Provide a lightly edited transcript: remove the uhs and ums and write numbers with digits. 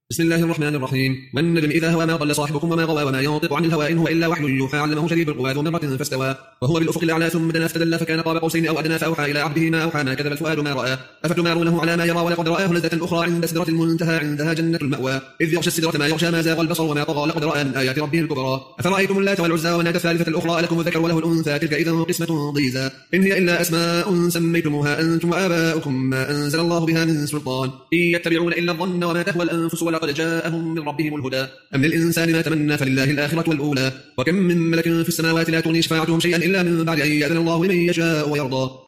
بسم الله الرحمن الرحيم. والنجم إذا هوى ما ضل صاحبكم وما غوى وما ينطق عن الهوى إن هو إلا وحي يوحى علمه شديد القوى ذو مرة فاستوى وهو بالأفق الأعلى ثم دنا فدل فكان قاب قوسين أو أدنى فأوحى إلى عبده ما أوحى ما كذب الفؤاد ما رأى أفتمارونه على ما يرى ولقد رآه نزلة أخرى عند سدرة المنتهى عندها جنة المأوى إذ يغشى السدرة ما يغشى ما زاغ البصر وما طغى لقد رأى من آيات ربه الكبرى أفرأيتم اللات والعزى ومناة الثالثة الأخرى ألكم الذكر وله الأنثى تلك إذا قسمة ضيزى إن هي إلا أسماء سميتموها أنتم وآباؤكم ما أنزل الله بها من سلطان إن يتبعون إلا الظن وما تهوى الأنفس ولقد جاءهم من ربهم الهدى أم للإنسان ما تمنى فلله الآخرة والأولى وكم من ملك في السماوات لا تغني شفاعتهم شيئا إلا من بعد أن يأذن الله لمن يشاء ويرضى